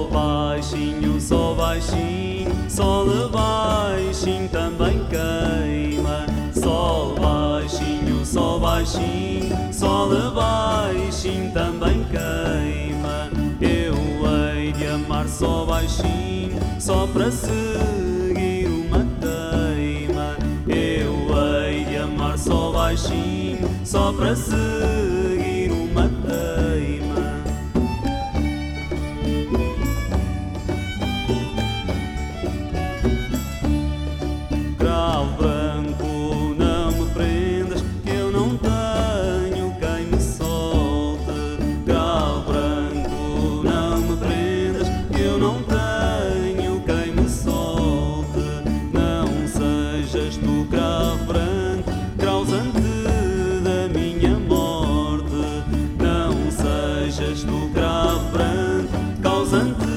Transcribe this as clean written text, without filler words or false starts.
Sol baixinho, sol baixinho também queima. Sol baixinho, sol baixinho, sol baixinho também queima. Eu hei de amar sol baixinho, só para seguir uma teima. Eu hei de amar sol baixinho, só para seguir uma teima. Cravo branco, não me prendas, que eu não tenho quem me solte. Cravo branco, não me prendas, que eu não tenho quem me solte. Não sejas tu, cravo branco, causante da minha morte. Não sejas tu, cravo branco, causante